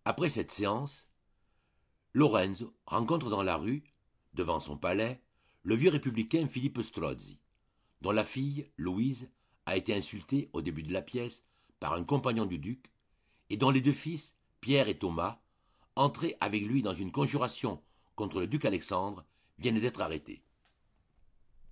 Après cette séance, Lorenzo rencontre dans la rue, devant son palais, le vieux républicain Philippe Strozzi, dont la fille, Louise, a été insultée au début de la pièce par un compagnon du duc, et dont les deux fils, Pierre et Thomas, entrés avec lui dans une conjuration contre le duc Alexandre, viennent d'être arrêtés.